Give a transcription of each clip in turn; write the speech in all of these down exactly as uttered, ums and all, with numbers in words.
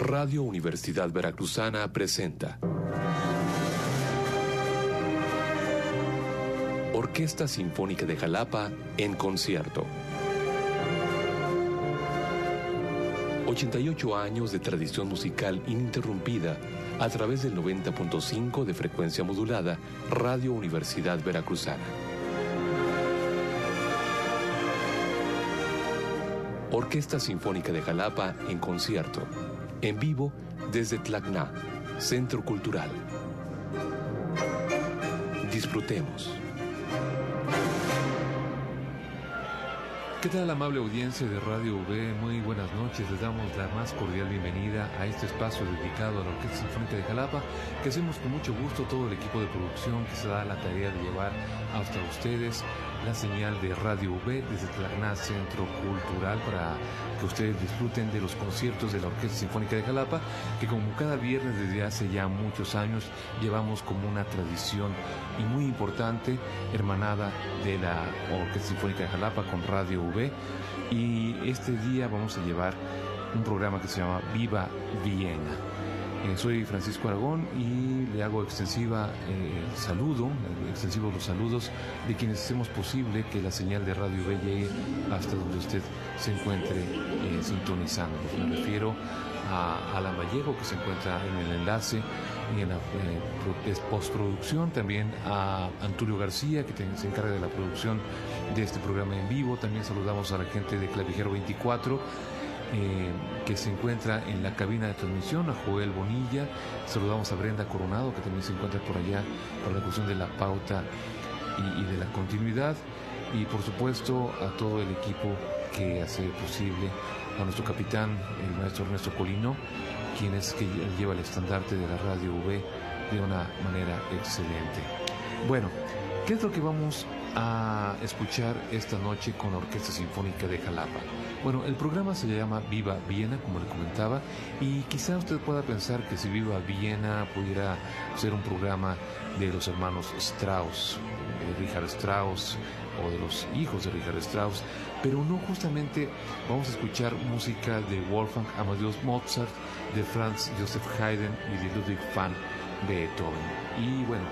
Radio Universidad Veracruzana presenta Orquesta Sinfónica de Jalapa en concierto. ochenta y ocho años de tradición musical ininterrumpida a través del noventa punto cinco de frecuencia modulada Radio Universidad Veracruzana. Orquesta Sinfónica de Jalapa en concierto. En vivo desde Tlacná, Centro Cultural. Disfrutemos. ¿Qué tal, amable audiencia de Radio V? Muy buenas noches. Les damos la más cordial bienvenida a este espacio dedicado a la Orquesta Sinfónica de Jalapa, que hacemos con mucho gusto todo el equipo de producción que se da la tarea de llevar hasta ustedes la señal de Radio V desde Tlacná, Centro Cultural, para que ustedes disfruten de los conciertos de la Orquesta Sinfónica de Jalapa, que como cada viernes desde hace ya muchos años llevamos como una tradición y muy importante, hermanada de la Orquesta Sinfónica de Jalapa con Radio V. Y este día vamos a llevar un programa que se llama Viva Viena. Eh, soy Francisco Aragón y le hago extensiva eh, el saludo, extensivos los saludos de quienes hacemos posible que la señal de Radio V llegue hasta donde usted se encuentre eh, sintonizando. Me refiero a Alan Vallejo, que se encuentra en el enlace y en la eh, postproducción, también a Antulio García, que se encarga de la producción de este programa en vivo. También saludamos a la gente de Clavijero veinticuatro, Eh, que se encuentra en la cabina de transmisión, a Joel Bonilla. Saludamos a Brenda Coronado, que también se encuentra por allá para la cuestión de la pauta y, y de la continuidad, y por supuesto a todo el equipo que hace posible, a nuestro capitán, el maestro Ernesto Colino, quien es que lleva el estandarte de la Radio V de una manera excelente. Bueno, ¿qué es lo que vamos a escuchar esta noche con la Orquesta Sinfónica de Jalapa? Bueno, el programa se llama Viva Viena, como le comentaba, y quizá usted pueda pensar que si Viva Viena pudiera ser un programa de los hermanos Strauss, de Richard Strauss, o de los hijos de Richard Strauss, pero no, justamente vamos a escuchar música de Wolfgang Amadeus Mozart, de Franz Joseph Haydn y de Ludwig van Beethoven. Y bueno,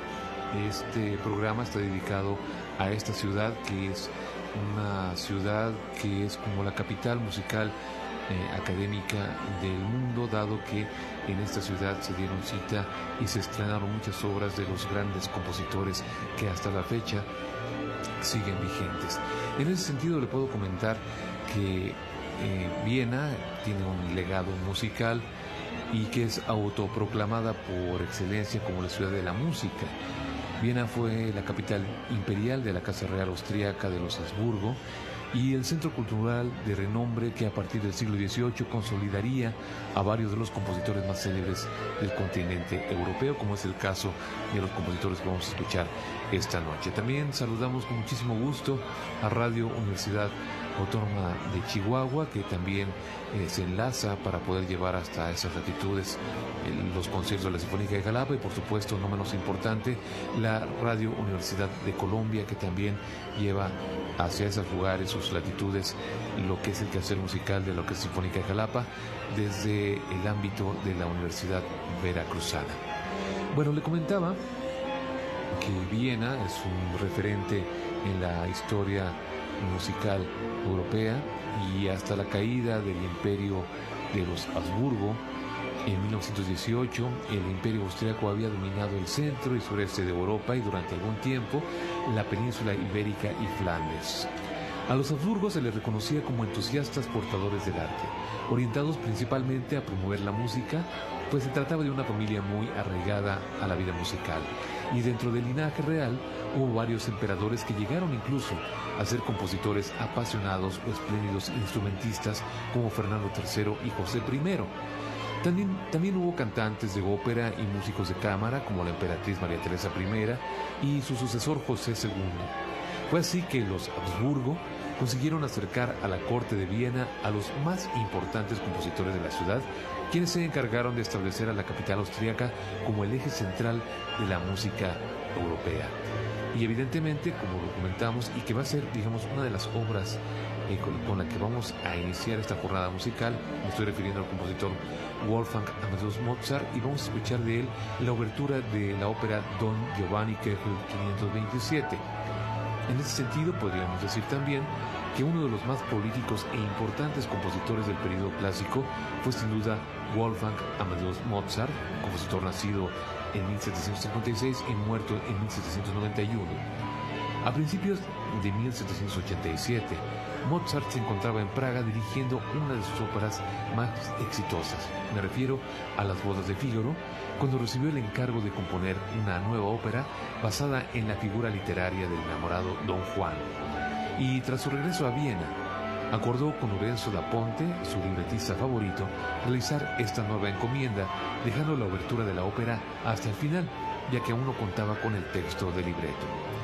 este programa está dedicado a esta ciudad, que es una ciudad que es como la capital musical eh, académica del mundo, dado que en esta ciudad se dieron cita y se estrenaron muchas obras de los grandes compositores que hasta la fecha siguen vigentes. En ese sentido le puedo comentar que eh, Viena tiene un legado musical y que es autoproclamada por excelencia como la ciudad de la música. Viena fue la capital imperial de la Casa Real Austríaca de los Habsburgo y el centro cultural de renombre que a partir del siglo dieciocho consolidaría a varios de los compositores más célebres del continente europeo, como es el caso de los compositores que vamos a escuchar esta noche. También saludamos con muchísimo gusto a Radio Universidad Autónoma de Chihuahua, que también eh, se enlaza para poder llevar hasta esas latitudes eh, los conciertos de la Sinfónica de Jalapa, y por supuesto, no menos importante, la Radio Universidad de Colombia, que también lleva hacia esos lugares, sus latitudes, lo que es el quehacer musical de la Orquesta Sinfónica de Jalapa desde el ámbito de la Universidad Veracruzana. Bueno, le comentaba que Viena es un referente en la historia musical europea, y hasta la caída del imperio de los Habsburgo en mil novecientos dieciocho, el imperio austríaco había dominado el centro y sureste de Europa y durante algún tiempo la península ibérica y Flandes. A los Habsburgos se les reconocía como entusiastas portadores del arte, orientados principalmente a promover la música, pues se trataba de una familia muy arraigada a la vida musical, y dentro del linaje real hubo varios emperadores que llegaron incluso a ser compositores apasionados o espléndidos instrumentistas, como Fernando tercero y José primero. También, también hubo cantantes de ópera y músicos de cámara, como la emperatriz María Teresa primera y su sucesor José segundo. Fue así que los Habsburgo consiguieron acercar a la corte de Viena a los más importantes compositores de la ciudad, quienes se encargaron de establecer a la capital austríaca como el eje central de la música europea. Y evidentemente, como lo comentamos, y que va a ser, digamos, una de las obras eh, con, con la que vamos a iniciar esta jornada musical, me estoy refiriendo al compositor Wolfgang Amadeus Mozart, y vamos a escuchar de él la obertura de la ópera Don Giovanni Kepler quinientos veintisiete. En ese sentido, podríamos decir también que uno de los más prolíficos e importantes compositores del periodo clásico fue sin duda Wolfgang Amadeus Mozart, compositor nacido en mil setecientos cincuenta y seis y muerto en mil setecientos noventa y uno. A principios de mil setecientos ochenta y siete, Mozart se encontraba en Praga dirigiendo una de sus óperas más exitosas. Me refiero a Las bodas de Fígaro, cuando recibió el encargo de componer una nueva ópera basada en la figura literaria del enamorado Don Juan. Y tras su regreso a Viena, acordó con Lorenzo da Ponte, su libretista favorito, realizar esta nueva encomienda, dejando la obertura de la ópera hasta el final, ya que aún no contaba con el texto del libreto.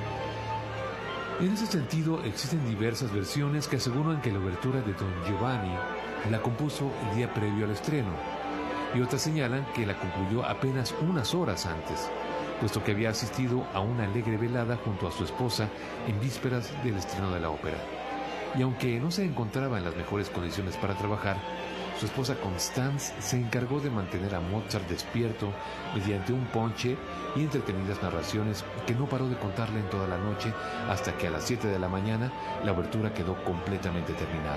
En ese sentido, existen diversas versiones que aseguran que la obertura de Don Giovanni la compuso el día previo al estreno, y otras señalan que la concluyó apenas unas horas antes, puesto que había asistido a una alegre velada junto a su esposa en vísperas del estreno de la ópera. Y aunque no se encontraba en las mejores condiciones para trabajar, su esposa Constance se encargó de mantener a Mozart despierto mediante un ponche y entretenidas narraciones que no paró de contarle en toda la noche, hasta que a las siete de la mañana la obertura quedó completamente terminada.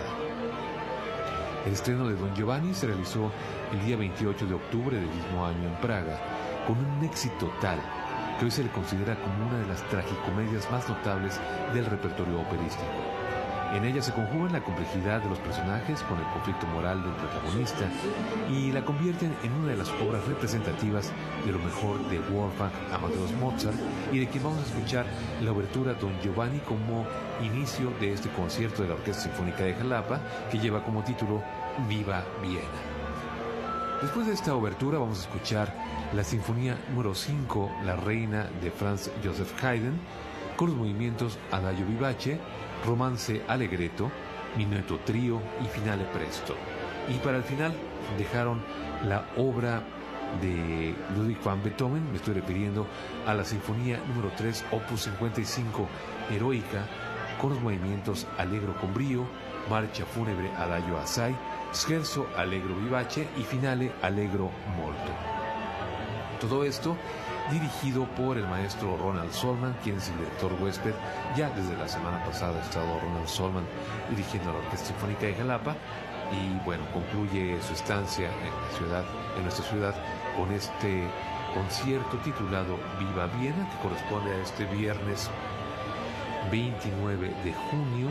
El estreno de Don Giovanni se realizó el día veintiocho de octubre del mismo año en Praga, con un éxito tal que hoy se le considera como una de las tragicomedias más notables del repertorio operístico. En ella se conjugan la complejidad de los personajes con el conflicto moral del protagonista y la convierten en una de las obras representativas de lo mejor de Wolfgang Amadeus Mozart, y de quien vamos a escuchar la obertura Don Giovanni como inicio de este concierto de la Orquesta Sinfónica de Jalapa, que lleva como título Viva Viena. Después de esta obertura vamos a escuchar la Sinfonía número cinco, La Reina, de Franz Joseph Haydn, con los movimientos Adagio Vivace, Romance Allegretto, Minueto Trío y Finale Presto. Y para el final dejaron la obra de Ludwig van Beethoven, me estoy refiriendo a la Sinfonía número tres, opus cincuenta y cinco, Heroica, con los movimientos Allegro con brío, Marcha Fúnebre Adagio Assai, Scherzo Allegro Vivace y Finale Allegro molto. Todo esto dirigido por el maestro Ronald Solman, quien es el director huésped. Ya desde la semana pasada ha estado Ronald Solman dirigiendo la Orquesta Sinfónica de Jalapa, y bueno, concluye su estancia en la ciudad, en nuestra ciudad, con este concierto titulado Viva Viena, que corresponde a este viernes veintinueve de junio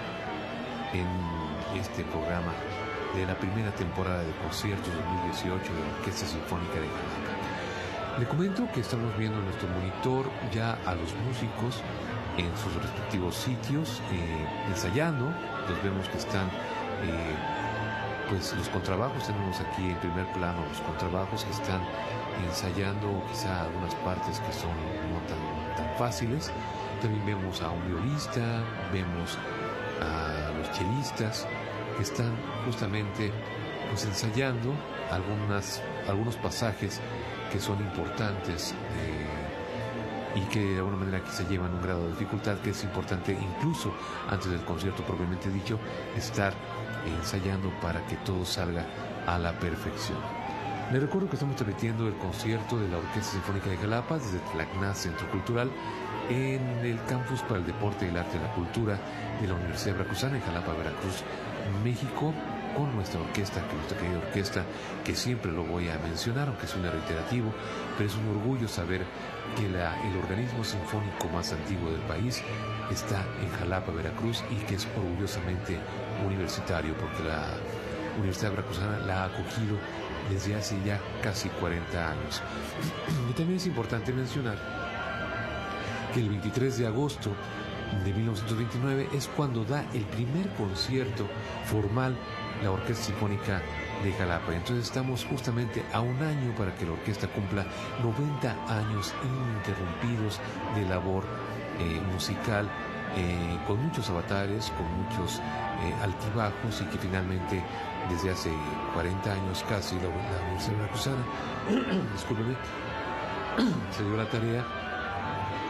en este programa de la primera temporada de conciertos dos mil dieciocho de la Orquesta Sinfónica de Jalapa. Le comento que estamos viendo en nuestro monitor ya a los músicos en sus respectivos sitios eh, ensayando. Los vemos que están eh, pues los contrabajos, tenemos aquí en primer plano los contrabajos que están ensayando quizá algunas partes que son no tan, tan fáciles. También vemos a un violista, vemos a los chelistas que están justamente pues ensayando algunas, algunos pasajes que son importantes eh, y que de alguna manera quizá llevan un grado de dificultad, que es importante incluso antes del concierto propiamente dicho estar ensayando para que todo salga a la perfección. Les recuerdo que estamos transmitiendo el concierto de la Orquesta Sinfónica de Jalapa desde Tlacná Centro Cultural en el Campus para el Deporte, el Arte y la Cultura de la Universidad Veracruzana en Jalapa, Veracruz, México, con nuestra orquesta, que nuestra querida orquesta, que siempre lo voy a mencionar, aunque suene reiterativo, pero es un orgullo saber que la, el organismo sinfónico más antiguo del país está en Jalapa, Veracruz, y que es orgullosamente universitario, porque la Universidad Veracruzana la ha acogido desde hace ya casi cuarenta años. Y también es importante mencionar que el veintitrés de agosto de mil novecientos veintinueve es cuando da el primer concierto formal la Orquesta Sinfónica de Jalapa. Entonces estamos justamente a un año para que la orquesta cumpla noventa años ininterrumpidos de labor eh, musical, eh, con muchos avatares, con muchos eh, altibajos, y que finalmente desde hace cuarenta años casi la, la Universidad Veracruzana discúlpeme, se dio la tarea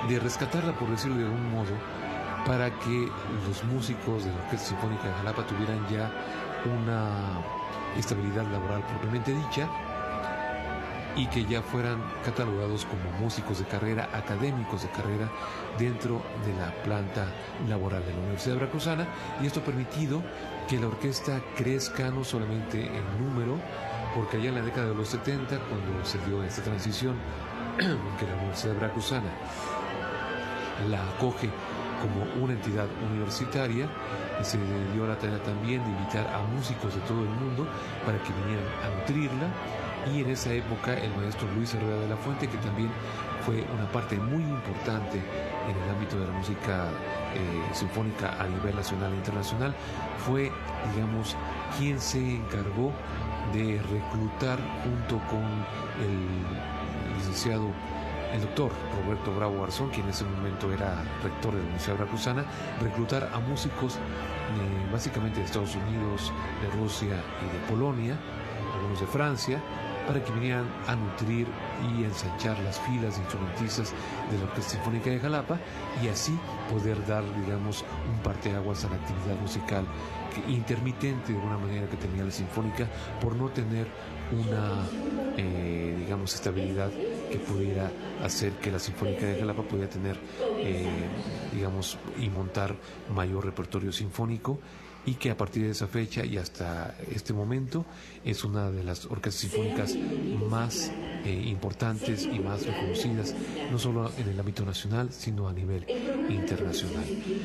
de rescatarla, por decirlo de algún modo, para que los músicos de la Orquesta Sinfónica de Jalapa tuvieran ya una estabilidad laboral propiamente dicha y que ya fueran catalogados como músicos de carrera, académicos de carrera dentro de la planta laboral de la Universidad Veracruzana, y esto ha permitido que la orquesta crezca no solamente en número, porque allá en la década de los setenta, cuando se dio esta transición, que la Universidad Veracruzana la acoge como una entidad universitaria, se dio la tarea también de invitar a músicos de todo el mundo para que vinieran a nutrirla. Y en esa época el maestro Luis Herrera de la Fuente, que también fue una parte muy importante en el ámbito de la música eh, sinfónica a nivel nacional e internacional, fue, digamos, quien se encargó de reclutar junto con el licenciado, el doctor Roberto Bravo Garzón, quien en ese momento era rector de la Universidad Veracruzana, reclutar a músicos eh, básicamente de Estados Unidos, de Rusia y de Polonia, algunos de Francia, para que vinieran a nutrir y ensanchar las filas de instrumentistas de la Orquesta Sinfónica de Jalapa, y así poder dar, digamos, un parteaguas a la actividad musical que, intermitente de alguna manera, que tenía la Sinfónica, por no tener una, eh, digamos, estabilidad que pudiera hacer que la Sinfónica de Jalapa pudiera tener, eh, digamos, y montar mayor repertorio sinfónico, y que a partir de esa fecha y hasta este momento es una de las orquestas sinfónicas más eh, importantes y más reconocidas, no solo en el ámbito nacional, sino a nivel internacional.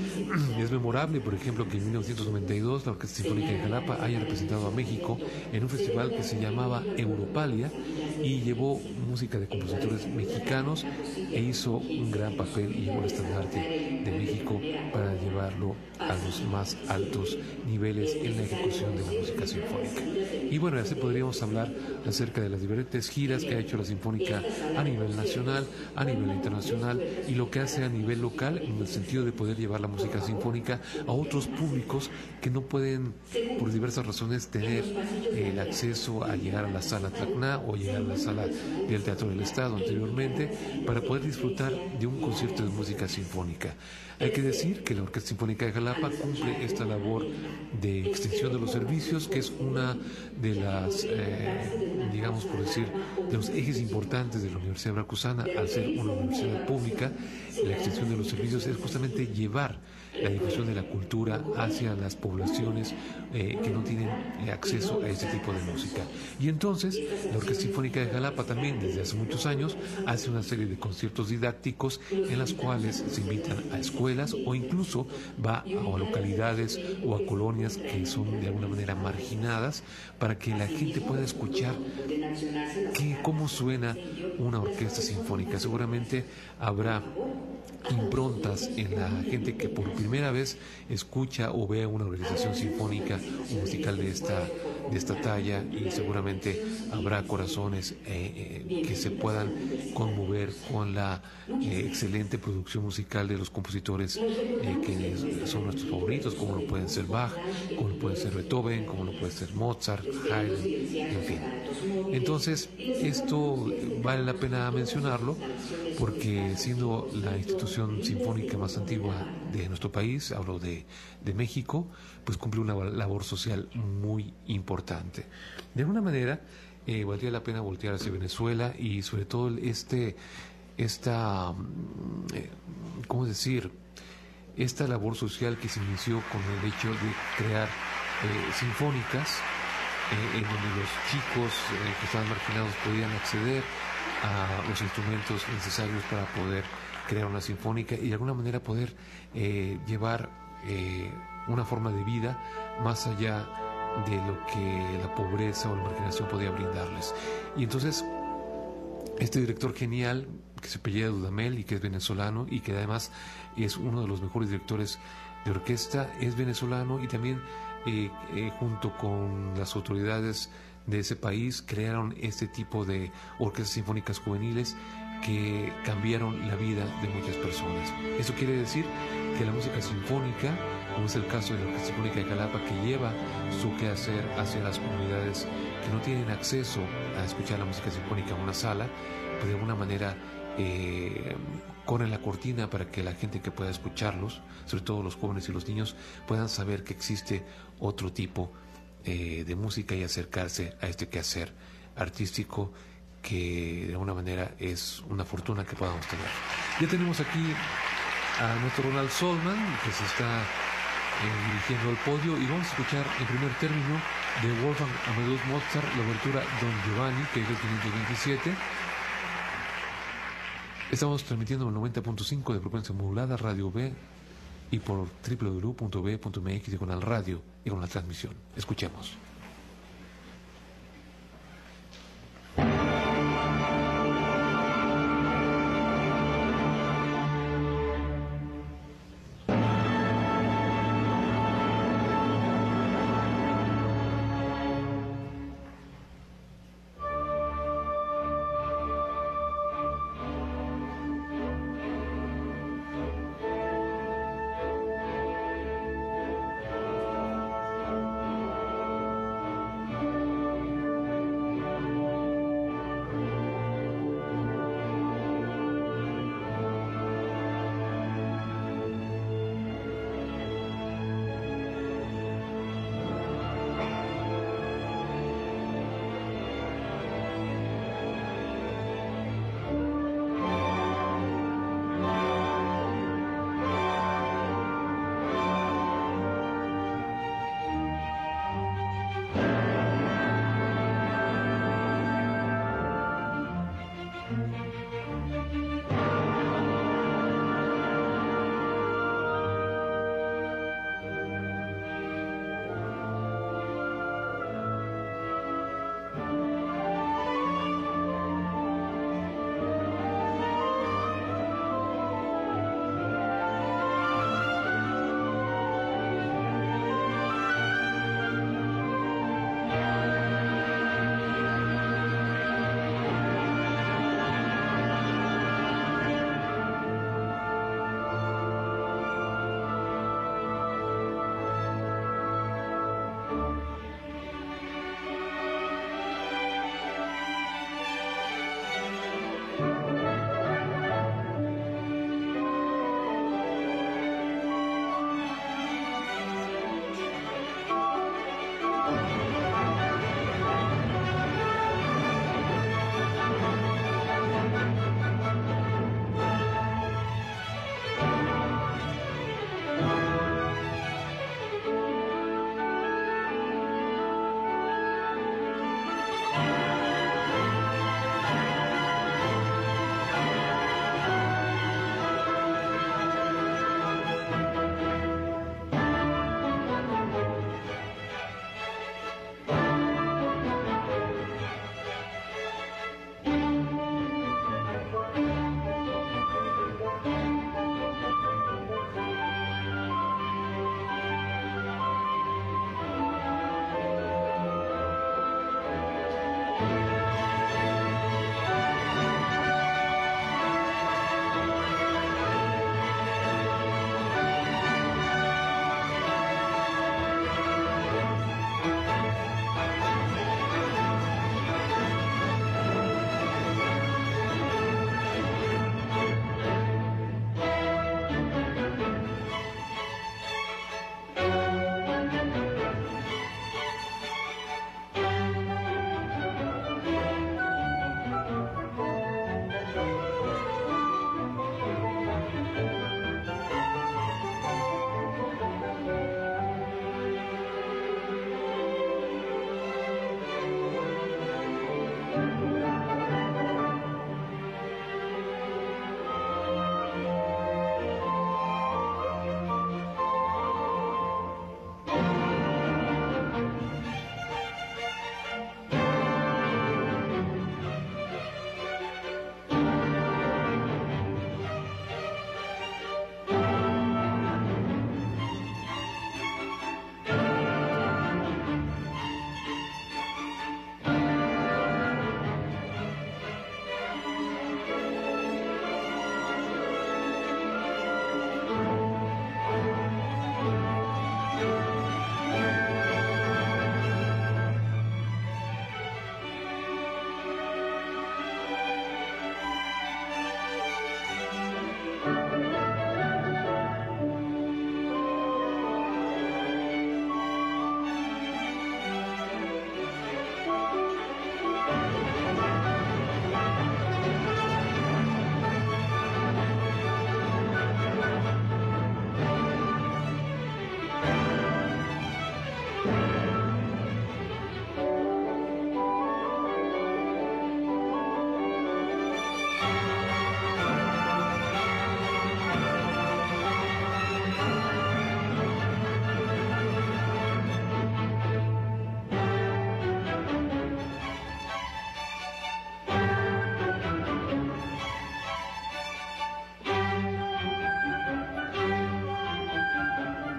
Es memorable, por ejemplo, que en mil novecientos noventa y dos la Orquesta Sinfónica de Jalapa haya representado a México en un festival que se llamaba Europalia, y llevó música de compositores mexicanos e hizo un gran papel y llevó el estandarte de México para llevarlo a los más altos niveles en la ejecución de la música sinfónica. Y bueno, así podríamos hablar acerca de las diferentes giras que ha hecho la Sinfónica a nivel nacional, a nivel internacional, y lo que hace a nivel local, en el sentido de poder llevar la música sinfónica a otros públicos que no pueden, por diversas razones, tener el acceso a llegar a la sala Tacna o llegar a la sala del Teatro del Estado anteriormente, para poder disfrutar de un concierto de música sinfónica. Hay que decir que la Orquesta Sinfónica de Jalapa cumple esta labor de extensión de los servicios, que es una de las, eh, digamos, por decir, de los ejes importantes de la Universidad Veracruzana. Al ser una universidad pública, la extensión de los servicios es justamente llevar la difusión de la cultura hacia las poblaciones eh, que no tienen eh, acceso a este tipo de música. Y entonces la Orquesta Sinfónica de Jalapa también, desde hace muchos años, hace una serie de conciertos didácticos en las cuales se invitan a escuelas, o incluso va a localidades o a colonias que son de alguna manera marginadas, para que la gente pueda escuchar que, cómo suena una orquesta sinfónica. Seguramente habrá improntas en la gente que por primera vez escucha o ve una organización sinfónica o musical de esta de esta talla, y seguramente habrá corazones eh, eh, que se puedan conmover con la eh, excelente producción musical de los compositores eh, que son nuestros favoritos, como lo pueden ser Bach, como lo puede ser Beethoven, como lo puede ser Mozart, Haydn, en fin. Entonces, esto vale la pena mencionarlo, porque siendo la institución sinfónica más antigua de nuestro país, hablo de, de México, pues cumple una labor social muy importante. De alguna manera, eh, valdría la pena voltear hacia Venezuela, y sobre todo este, esta, eh, ¿cómo decir?, esta labor social que se inició con el hecho de crear eh, sinfónicas, eh, en donde los chicos eh, que estaban marginados podían acceder a los instrumentos necesarios para poder crear una sinfónica y de alguna manera poder eh, llevar eh, una forma de vida más allá de lo que la pobreza o la marginación podía brindarles. Y entonces este director genial, que se apellida Dudamel y que es venezolano, y que además es uno de los mejores directores de orquesta, es venezolano, y también eh, eh, junto con las autoridades de ese país crearon este tipo de orquestas sinfónicas juveniles que cambiaron la vida de muchas personas. Eso quiere decir que la música sinfónica, como es el caso de la Orquesta Sinfónica de Jalapa, que lleva su quehacer hacia las comunidades que no tienen acceso a escuchar la música sinfónica en una sala, pues de alguna manera eh, corren la cortina para que la gente que pueda escucharlos, sobre todo los jóvenes y los niños, puedan saber que existe otro tipo eh, de música y acercarse a este quehacer artístico que de alguna manera es una fortuna que podamos tener. Ya tenemos aquí a nuestro Ronald Solman, que se está eh, dirigiendo al podio, y vamos a escuchar en primer término de Wolfgang Amadeus Mozart la obertura Don Giovanni, que es el quinientos veintisiete. Estamos transmitiendo en el noventa punto cinco de frecuencia modulada Radio V y por doble u doble u doble u punto v punto m x diagonal radio y con la transmisión. Escuchemos.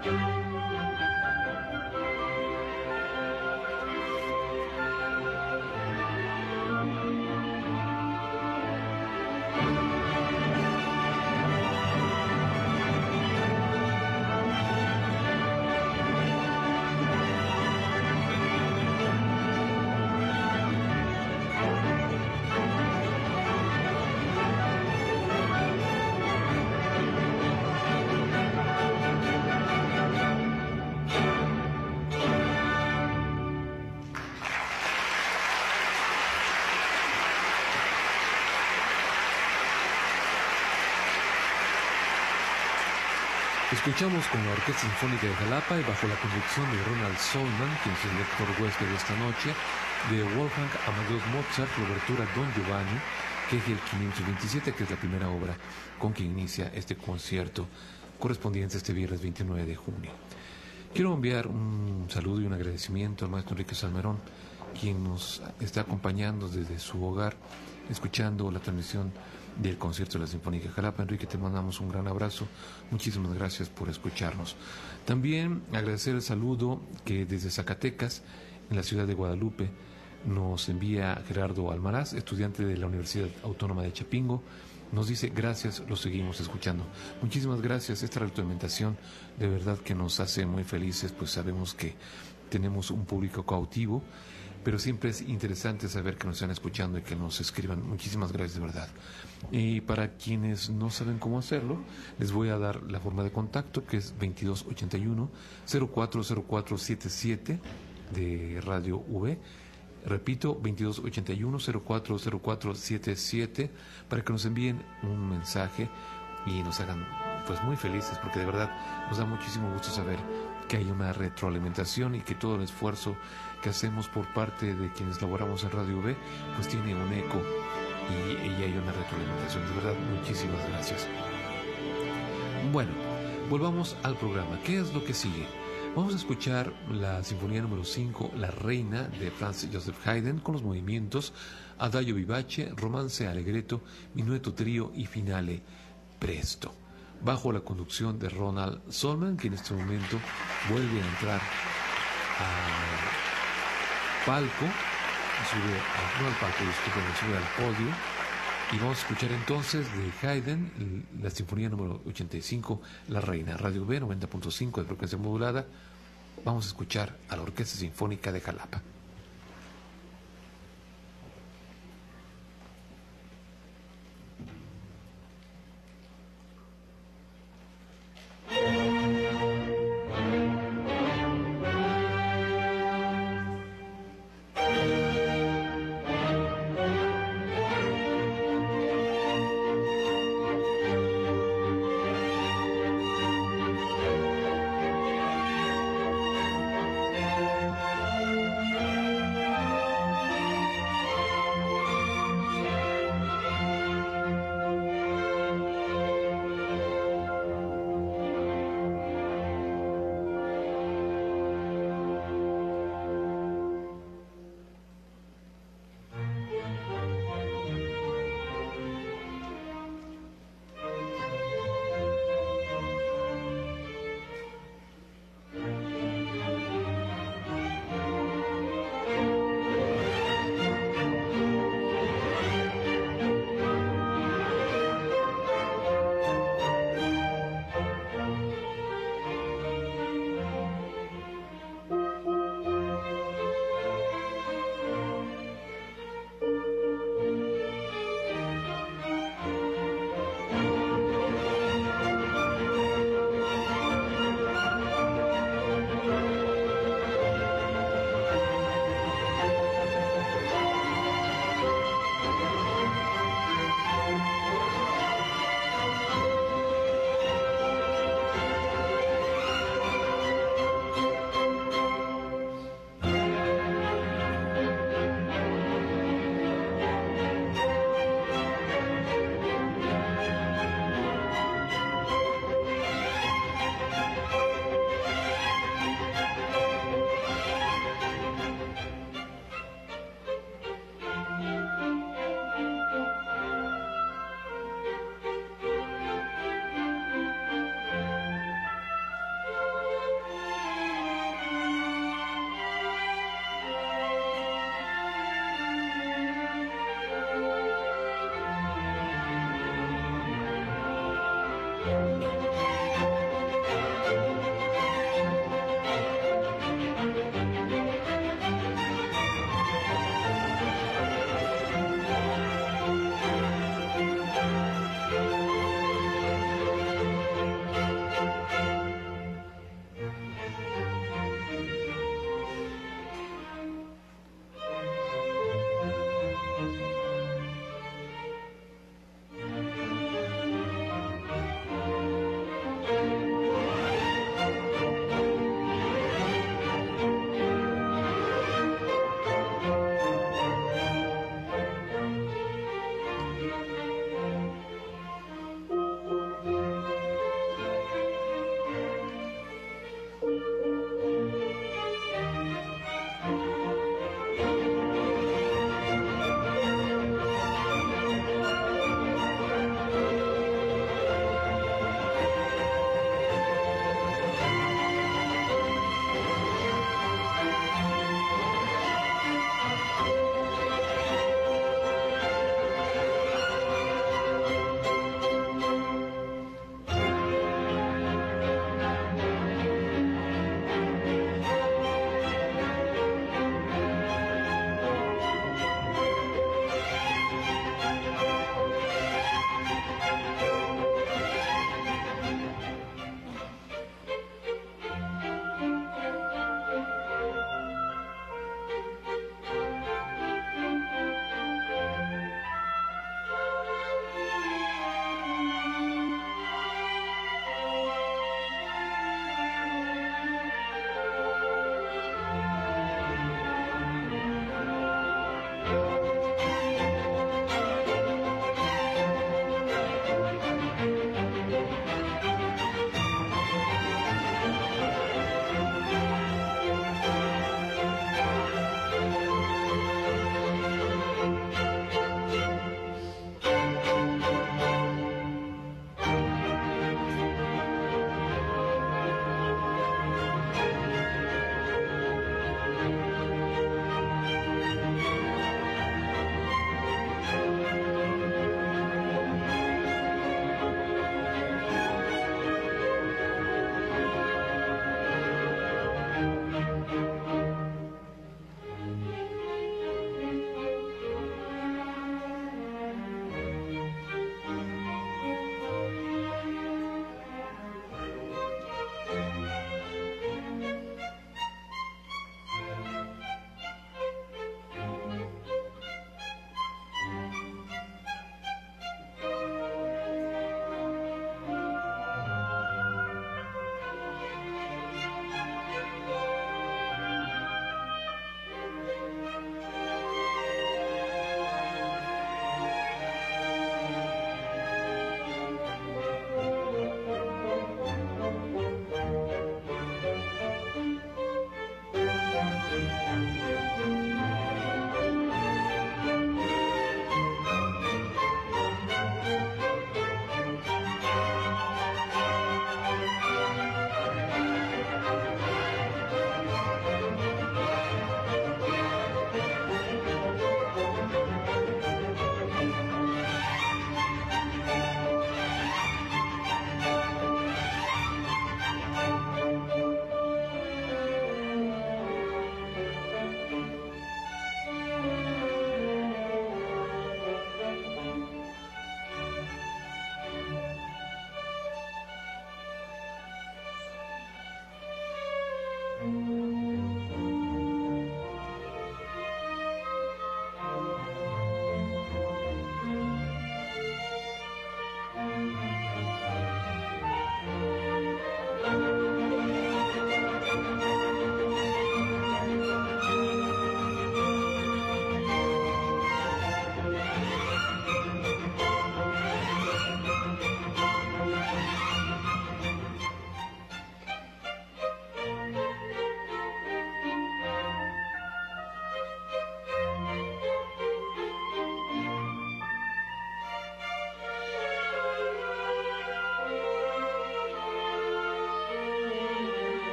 Escuchamos con la Orquesta Sinfónica de Jalapa y bajo la conducción de Ronald Solman, quien es el lector huésped de esta noche, de Wolfgang Amadeus Mozart, la obertura Don Giovanni, que es el quinientos veintisiete, que es la primera obra con que inicia este concierto correspondiente a este viernes veintinueve de junio. Quiero enviar un saludo y un agradecimiento al maestro Enrique Salmerón, quien nos está acompañando desde su hogar, escuchando la transmisión del concierto de la Sinfónica de Jalapa. Enrique, te mandamos un gran abrazo, muchísimas gracias por escucharnos. También agradecer el saludo que desde Zacatecas, en la ciudad de Guadalupe, nos envía Gerardo Almaraz, estudiante de la Universidad Autónoma de Chapingo. Nos dice: gracias, lo seguimos escuchando. Muchísimas gracias, esta retroalimentación de verdad que nos hace muy felices, pues sabemos que tenemos un público cautivo, pero siempre es interesante saber que nos están escuchando y que nos escriban. Muchísimas gracias, de verdad. Y para quienes no saben cómo hacerlo, les voy a dar la forma de contacto, que es veintidós ochenta y uno, cero cuatro cero cuatro setenta y siete de Radio V. Repito, veintidós ochenta y uno, cero cuatro cero cuatro setenta y siete, para que nos envíen un mensaje y nos hagan pues muy felices, porque de verdad nos da muchísimo gusto saber que hay una retroalimentación y que todo el esfuerzo que hacemos por parte de quienes laboramos en Radio V pues tiene un eco y, y hay una retroalimentación. De verdad, muchísimas gracias. Bueno, volvamos al programa. ¿Qué es lo que sigue? Vamos a escuchar la Sinfonía número cinco, La Reina, de Franz Joseph Haydn, con los movimientos Adagio vivace, Romance allegretto, Minueto trío y Finale presto, bajo la conducción de Ronald Solman, que en este momento vuelve a entrar al palco, sube a, no al palco, disculpen, sube al podio, y vamos a escuchar entonces de Haydn la Sinfonía número ochenta y cinco, La Reina. Radio V, noventa punto cinco de frecuencia modulada. Vamos a escuchar a la Orquesta Sinfónica de Jalapa. Thank you.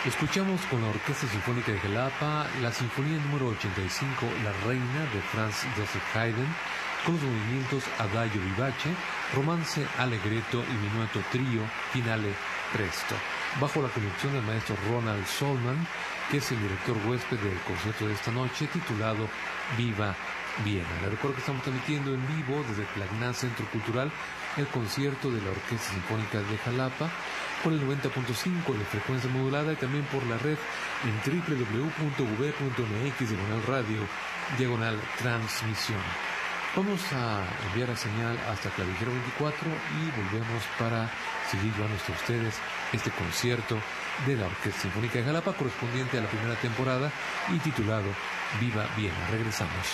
Escuchamos con la Orquesta Sinfónica de Jalapa la Sinfonía número ochenta y cinco, La Reina, de Franz Joseph Haydn, con los movimientos Adagio vivace, Romance allegretto y Minueto trío, Finale presto, bajo la conducción del maestro Ronald Solman, que es el director huésped del concierto de esta noche, titulado Viva Viena. Les recuerdo que estamos transmitiendo en vivo desde Tlalna Centro Cultural el concierto de la Orquesta Sinfónica de Jalapa por el noventa punto cinco de frecuencia modulada y también por la red en doble u doble u doble u punto u b punto m x diagonal radio diagonal transmisión. Vamos a enviar la señal hasta Clavijero veinticuatro y volvemos para seguir llevando hasta ustedes este concierto de la Orquesta Sinfónica de Jalapa correspondiente a la primera temporada y titulado Viva Viena. Regresamos.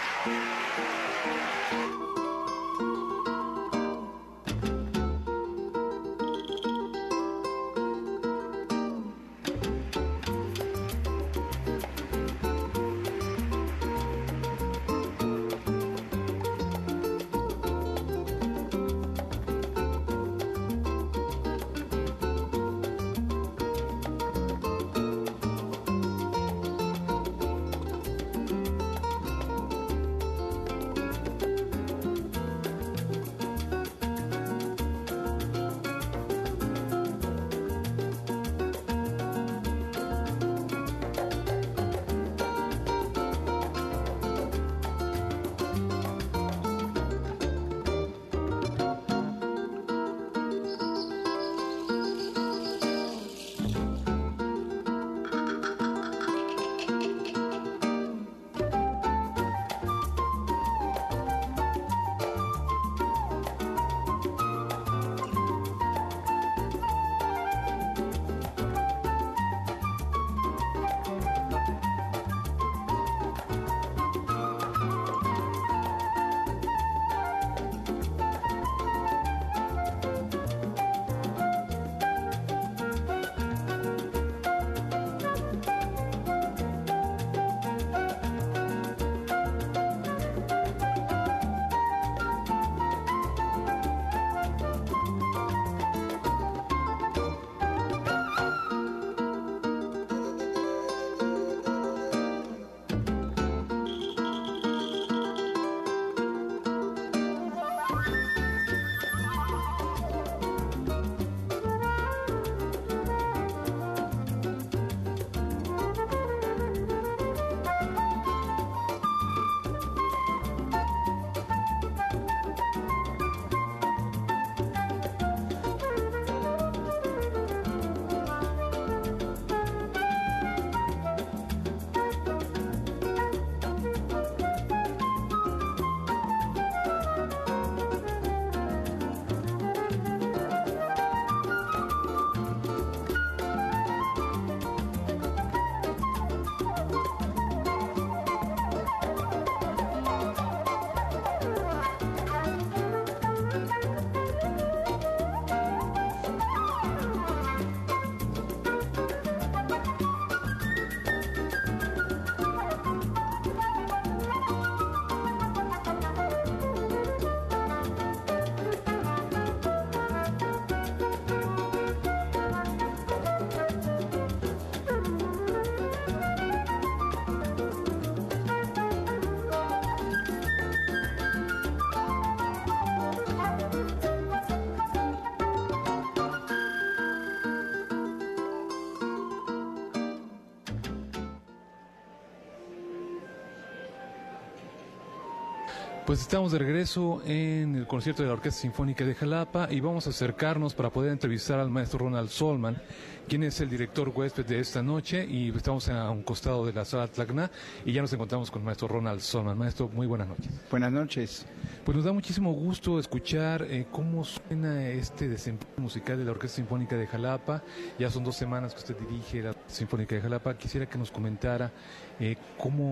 Pues estamos de regreso en el concierto de la Orquesta Sinfónica de Jalapa y vamos a acercarnos para poder entrevistar al maestro Ronald Solman, quien es el director huésped de esta noche, y estamos a un costado de la sala Tlalna y ya nos encontramos con el maestro Ronald Solman. Maestro, muy buenas noches. Buenas noches. Pues nos da muchísimo gusto escuchar eh, cómo suena este desempeño musical de la Orquesta Sinfónica de Jalapa. Ya son dos semanas que usted dirige la Orquesta Sinfónica de Jalapa. Quisiera que nos comentara eh, cómo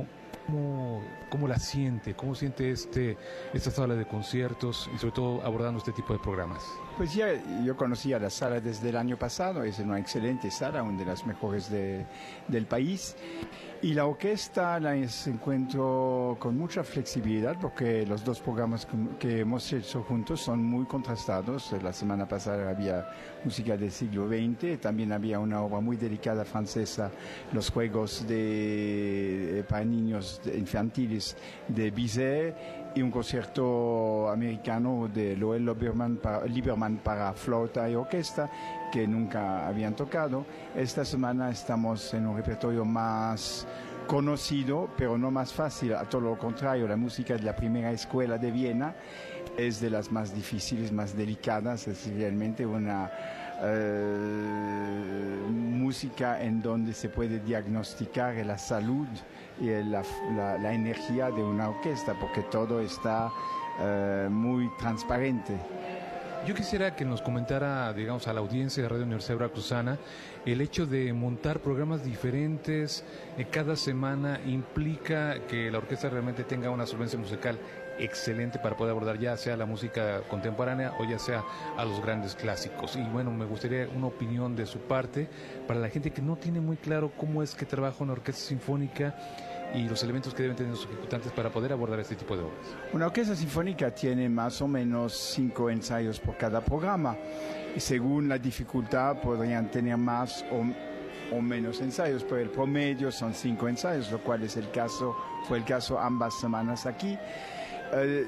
¿Cómo, cómo la siente? ¿Cómo siente este esta sala de conciertos y sobre todo abordando este tipo de programas? Pues ya yo conocía la sala desde el año pasado, es una excelente sala, una de las mejores de, del país. Y la orquesta la encuentro con mucha flexibilidad porque los dos programas que hemos hecho juntos son muy contrastados. La semana pasada había música del siglo veinte, también había una obra muy delicada francesa, Los Juegos de, para Niños Infantiles de Bizet, y un concierto americano de Lowell Lieberman para, Lieberman para flauta y orquesta que nunca habían tocado. Esta semana estamos en un repertorio más conocido, pero no más fácil, a todo lo contrario. La música de la primera escuela de Viena es de las más difíciles, más delicadas, es realmente una eh, música en donde se puede diagnosticar la salud y la, la, la energía de una orquesta, porque todo está eh, muy transparente. Yo quisiera que nos comentara, digamos, a la audiencia de Radio Universidad Veracruzana, el hecho de montar programas diferentes eh, cada semana implica que la orquesta realmente tenga una solvencia musical excelente para poder abordar ya sea la música contemporánea o ya sea a los grandes clásicos. Y bueno, me gustaría una opinión de su parte para la gente que no tiene muy claro cómo es que trabaja una orquesta sinfónica y los elementos que deben tener los ejecutantes para poder abordar este tipo de obras. Una orquesta sinfónica tiene más o menos cinco ensayos por cada programa. Y según la dificultad podrían tener más o, o menos ensayos, pero el promedio son cinco ensayos, lo cual es el caso, fue el caso ambas semanas aquí. Eh,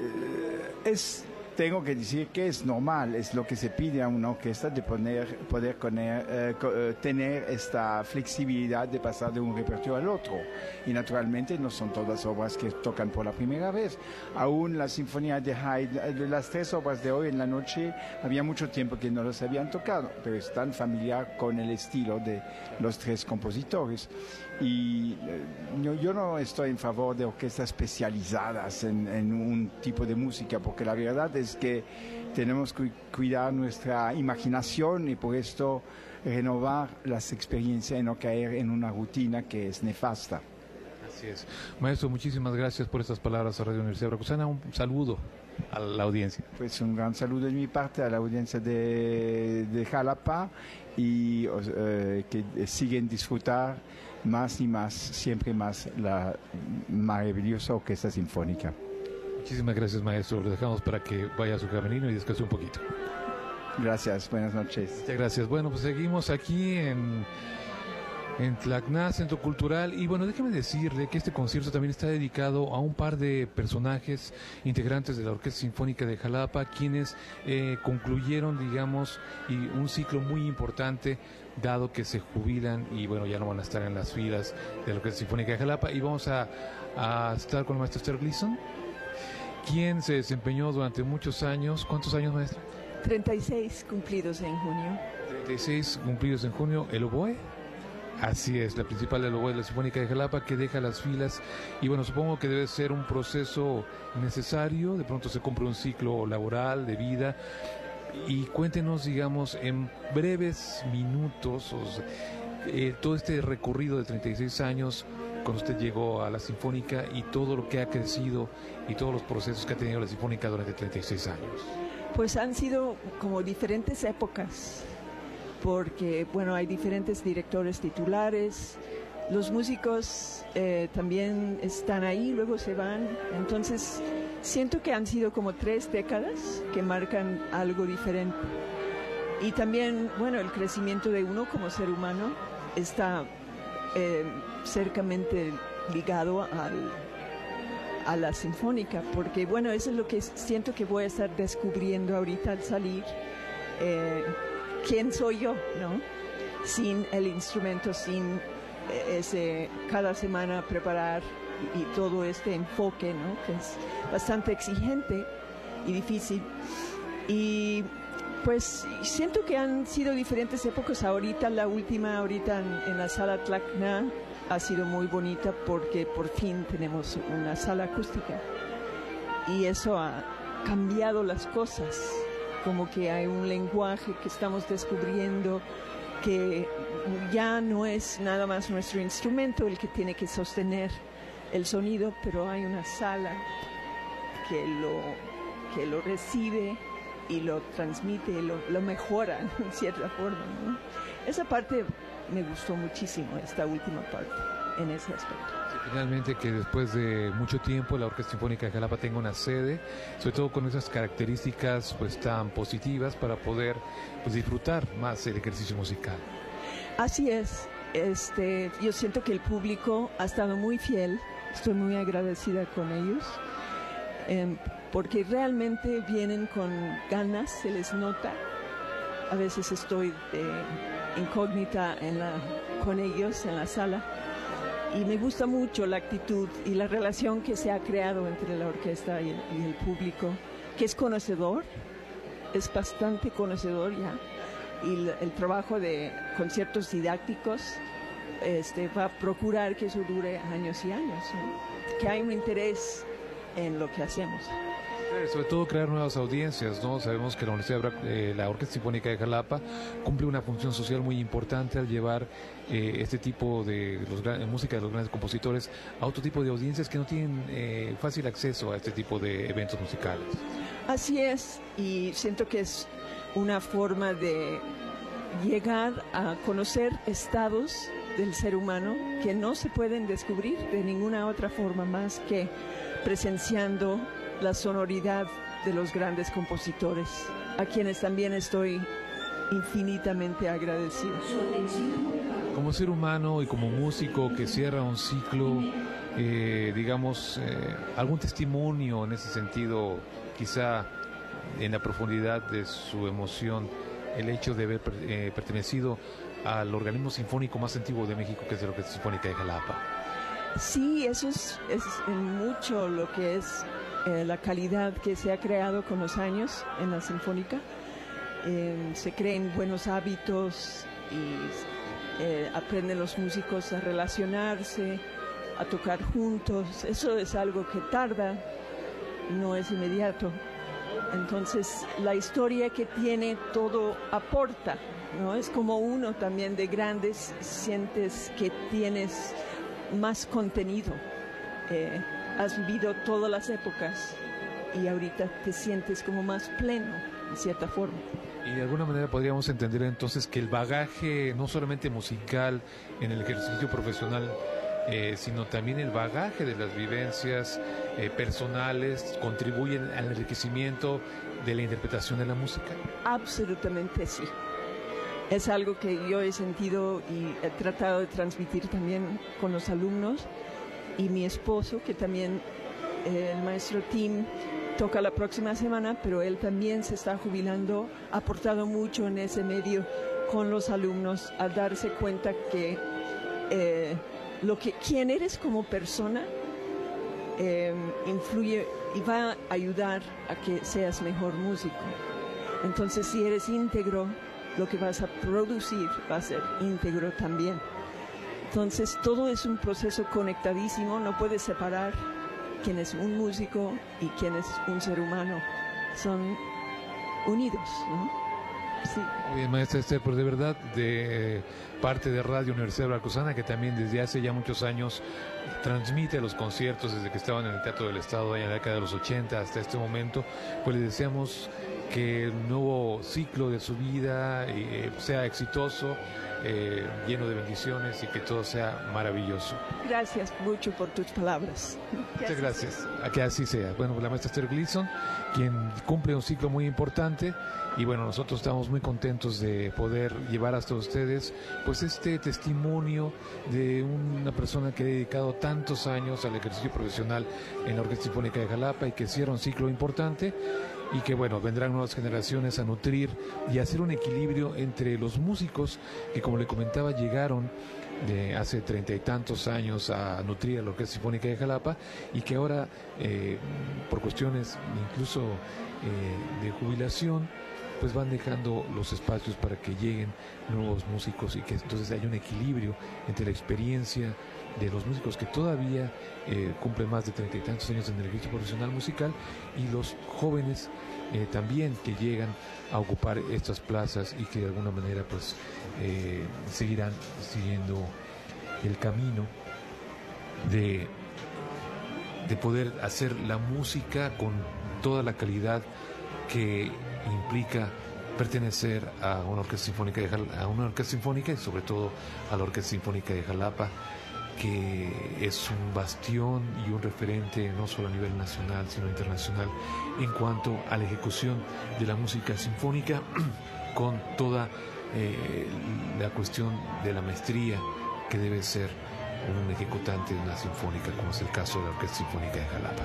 es Tengo que decir que es normal, es lo que se pide a una orquesta de poner, poder poner, eh, tener esta flexibilidad de pasar de un repertorio al otro. Y naturalmente no son todas obras que tocan por la primera vez. Aún la Sinfonía de Haydn, las tres obras de hoy en la noche, había mucho tiempo que no las habían tocado, pero es tan familiar con el estilo de los tres compositores. Y eh, yo, yo no estoy en favor de orquestas especializadas en, en un tipo de música, porque la verdad es es que tenemos que cuidar nuestra imaginación y por esto renovar las experiencias y no caer en una rutina que es nefasta. Así es. Maestro, muchísimas gracias por estas palabras a Radio Universidad Veracruzana. Un saludo a la audiencia. Pues un gran saludo de mi parte a la audiencia de, de Jalapa y eh, que siguen disfrutar más y más, siempre más, la maravillosa orquesta sinfónica. Muchísimas gracias, maestro. Lo dejamos para que vaya a su camerino y descanse un poquito. Gracias, buenas noches. Muchas gracias. Bueno, pues seguimos aquí en, en Tlacna, Centro Cultural. Y bueno, déjeme decirle que este concierto también está dedicado a un par de personajes integrantes de la Orquesta Sinfónica de Jalapa, quienes eh, concluyeron, digamos, y un ciclo muy importante, dado que se jubilan y bueno, ya no van a estar en las filas de la Orquesta Sinfónica de Jalapa. Y vamos a, a estar con el maestro Esther Gleason, quien se desempeñó durante muchos años. ¿Cuántos años, maestra? treinta y seis cumplidos en junio. treinta y seis cumplidos en junio. ¿El oboe? Así es, la principal del oboe de la Sinfónica de Jalapa, que deja las filas. Y bueno, supongo que debe ser un proceso necesario. De pronto se cumple un ciclo laboral, de vida. Y cuéntenos, digamos, en breves minutos, o sea, eh, todo este recorrido de treinta y seis años, cuando usted llegó a la Sinfónica y todo lo que ha crecido y todos los procesos que ha tenido la Sinfónica durante treinta y seis años. Pues han sido como diferentes épocas, porque bueno, hay diferentes directores titulares, los músicos eh, también están ahí, luego se van, entonces siento que han sido como tres décadas que marcan algo diferente. Y también, bueno, el crecimiento de uno como ser humano está Eh, cercamente ligado al, a la sinfónica, porque bueno, eso es lo que siento que voy a estar descubriendo ahorita al salir, eh, quién soy yo, ¿no? Sin el instrumento, sin ese cada semana preparar y, y todo este enfoque, ¿no? Que es bastante exigente y difícil. Y pues siento que han sido diferentes épocas. Ahorita, la última, ahorita en, en la sala Tlacna, ha sido muy bonita porque por fin tenemos una sala acústica. Y eso ha cambiado las cosas. Como que hay un lenguaje que estamos descubriendo, que ya no es nada más nuestro instrumento el que tiene que sostener el sonido, pero hay una sala que lo, que lo recibe y lo transmite, lo, lo mejora en cierta forma, ¿no? Esa parte me gustó muchísimo, esta última parte, en ese aspecto. Sí, finalmente que después de mucho tiempo la Orquesta Sinfónica de Jalapa tenga una sede, sobre todo con esas características pues tan positivas para poder pues disfrutar más el ejercicio musical. Así es, este, yo siento que el público ha estado muy fiel, estoy muy agradecida con ellos. Eh, porque realmente vienen con ganas, se les nota. A veces estoy de incógnita en la, con ellos en la sala y me gusta mucho la actitud y la relación que se ha creado entre la orquesta y el, y el público, que es conocedor, es bastante conocedor ya, y el, el trabajo de conciertos didácticos este, va a procurar que eso dure años y años, ¿no? Que hay un interés en lo que hacemos. Sobre todo crear nuevas audiencias, ¿no? Sabemos que la Universidad, eh, la Orquesta Sinfónica de Jalapa cumple una función social muy importante al llevar eh, este tipo de los gran, música de los grandes compositores a otro tipo de audiencias que no tienen eh, fácil acceso a este tipo de eventos musicales. Así es, y siento que es una forma de llegar a conocer estados del ser humano que no se pueden descubrir de ninguna otra forma más que presenciando la sonoridad de los grandes compositores, a quienes también estoy infinitamente agradecida. Como ser humano y como músico que cierra un ciclo, eh, digamos, eh, algún testimonio en ese sentido, quizá en la profundidad de su emoción, el hecho de haber eh, pertenecido al organismo sinfónico más antiguo de México, que es la Orquesta Sinfónica de Jalapa. Sí, eso es, es en mucho lo que es eh, la calidad que se ha creado con los años en la Sinfónica. Eh, se creen buenos hábitos y eh, aprenden los músicos a relacionarse, a tocar juntos. Eso es algo que tarda, no es inmediato. Entonces, la historia que tiene todo aporta, ¿no? Es como uno también de grandes, sientes que tienes más contenido. Eh, has vivido todas las épocas y ahorita te sientes como más pleno, en cierta forma. Y de alguna manera podríamos entender entonces que el bagaje, no solamente musical en el ejercicio profesional, eh, sino también el bagaje de las vivencias eh, personales, contribuyen al enriquecimiento de la interpretación de la música. Absolutamente sí. Es algo que yo he sentido y he tratado de transmitir también con los alumnos, y mi esposo, que también eh, el maestro Tim toca la próxima semana, pero él también se está jubilando, ha aportado mucho en ese medio con los alumnos al darse cuenta que eh, lo que quién eres como persona eh, influye y va a ayudar a que seas mejor músico. Entonces, si eres íntegro, lo que vas a producir va a ser íntegro también. Entonces, todo es un proceso conectadísimo, no puedes separar quién es un músico y quién es un ser humano. Son unidos, ¿no? Sí. Muy bien, maestra Esther, pues de verdad, de parte de Radio Universidad Veracruzana, que también desde hace ya muchos años transmite los conciertos desde que estaban en el Teatro del Estado allá en la década de los ochenta hasta este momento, pues le deseamos que el nuevo ciclo de su vida eh, sea exitoso, eh, lleno de bendiciones y que todo sea maravilloso. Gracias mucho por tus palabras. Muchas gracias. A que así sea. Bueno, la maestra Esther Gleason, quien cumple un ciclo muy importante, y bueno, nosotros estamos muy contentos de poder llevar hasta ustedes pues este testimonio de una persona que ha dedicado tantos años al ejercicio profesional en la Orquesta Sinfónica de Jalapa y que cierra un ciclo importante, y que bueno, vendrán nuevas generaciones a nutrir y a hacer un equilibrio entre los músicos que, como le comentaba, llegaron de hace treinta y tantos años a nutrir a la Orquesta Sinfónica de Jalapa, y que ahora eh, por cuestiones incluso eh, de jubilación pues van dejando los espacios para que lleguen nuevos músicos, y que entonces haya un equilibrio entre la experiencia de los músicos que todavía eh, cumplen más de treinta y tantos años en el ejercicio profesional musical, y los jóvenes eh, también que llegan a ocupar estas plazas y que de alguna manera pues eh, seguirán siguiendo el camino de de poder hacer la música con toda la calidad que implica pertenecer a una orquesta sinfónica de Jalapa, a una orquesta sinfónica y sobre todo a la Orquesta Sinfónica de Jalapa, que es un bastión y un referente no solo a nivel nacional sino internacional en cuanto a la ejecución de la música sinfónica con toda eh, la cuestión de la maestría que debe ser un ejecutante de una sinfónica, como es el caso de la Orquesta Sinfónica de Jalapa.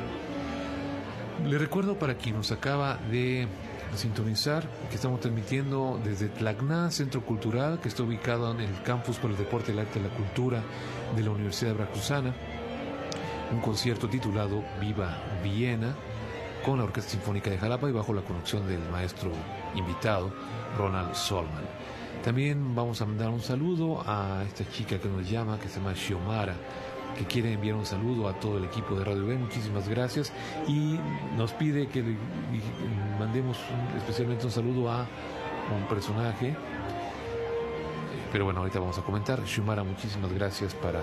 Le recuerdo, para quien nos acaba de sintonizar, que estamos transmitiendo desde Tlacná, Centro Cultural, que está ubicado en el Campus para el Deporte, el Arte y la Cultura de la Universidad Veracruzana, un concierto titulado Viva Viena, con la Orquesta Sinfónica de Jalapa y bajo la conducción del maestro invitado, Ronald Solman. También vamos a mandar un saludo a esta chica que nos llama, que se llama Xiomara, que quiere enviar un saludo a todo el equipo de Radio B. Muchísimas gracias, y nos pide que le mandemos un, especialmente un saludo a un personaje, pero bueno, ahorita vamos a comentar. Xiomara, muchísimas gracias para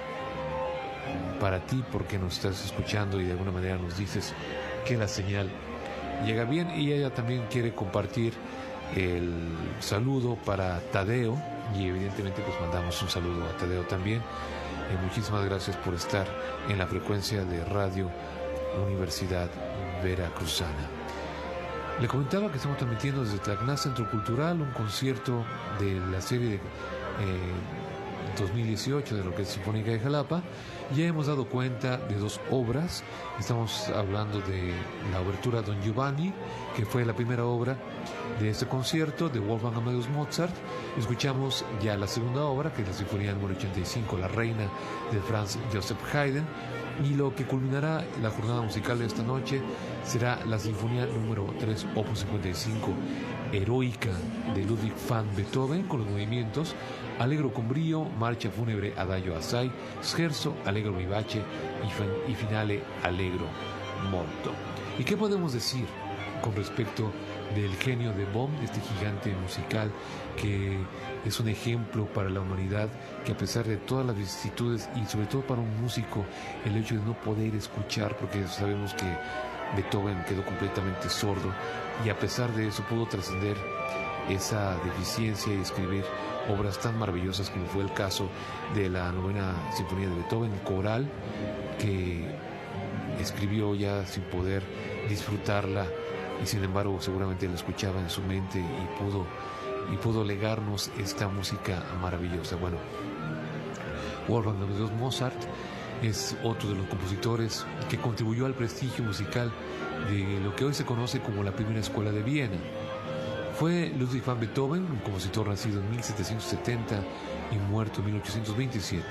para ti, porque nos estás escuchando y de alguna manera nos dices que la señal llega bien, y ella también quiere compartir el saludo para Tadeo, y evidentemente pues mandamos un saludo a Tadeo también. Eh, muchísimas gracias por estar en la frecuencia de Radio Universidad Veracruzana. Le comentaba que estamos transmitiendo desde Tlacná, Centro Cultural, un concierto de la serie de, eh, dos mil dieciocho de la Orquesta Sinfónica de Jalapa. Ya hemos dado cuenta de dos obras. Estamos hablando de la obertura Don Giovanni, que fue la primera obra de este concierto de Wolfgang Amadeus Mozart. Escuchamos ya la segunda obra, que es la Sinfonía número ochenta y cinco, La Reina, de Franz Joseph Haydn. Y lo que culminará la jornada musical de esta noche será la Sinfonía número tres, opus cincuenta y cinco, Heroica, de Ludwig van Beethoven, con los movimientos Allegro con brío, Marcha fúnebre Adagio assai, Scherzo Allegro vivace y, fin- y Finale Allegro molto. ¿Y qué podemos decir con respecto del genio de Bohm, este gigante musical que es un ejemplo para la humanidad, que a pesar de todas las vicisitudes y sobre todo para un músico, el hecho de no poder escuchar, porque sabemos que Beethoven quedó completamente sordo, y a pesar de eso pudo trascender esa deficiencia y escribir obras tan maravillosas como fue el caso de la novena sinfonía de Beethoven, coral, que escribió ya sin poder disfrutarla, y sin embargo seguramente la escuchaba en su mente y pudo y pudo legarnos esta música maravillosa. Bueno, Wolfgang Amadeus Mozart es otro de los compositores que contribuyó al prestigio musical de lo que hoy se conoce como la primera escuela de Viena. Fue Ludwig van Beethoven, un compositor nacido en mil setecientos setenta y muerto en mil ochocientos veintisiete.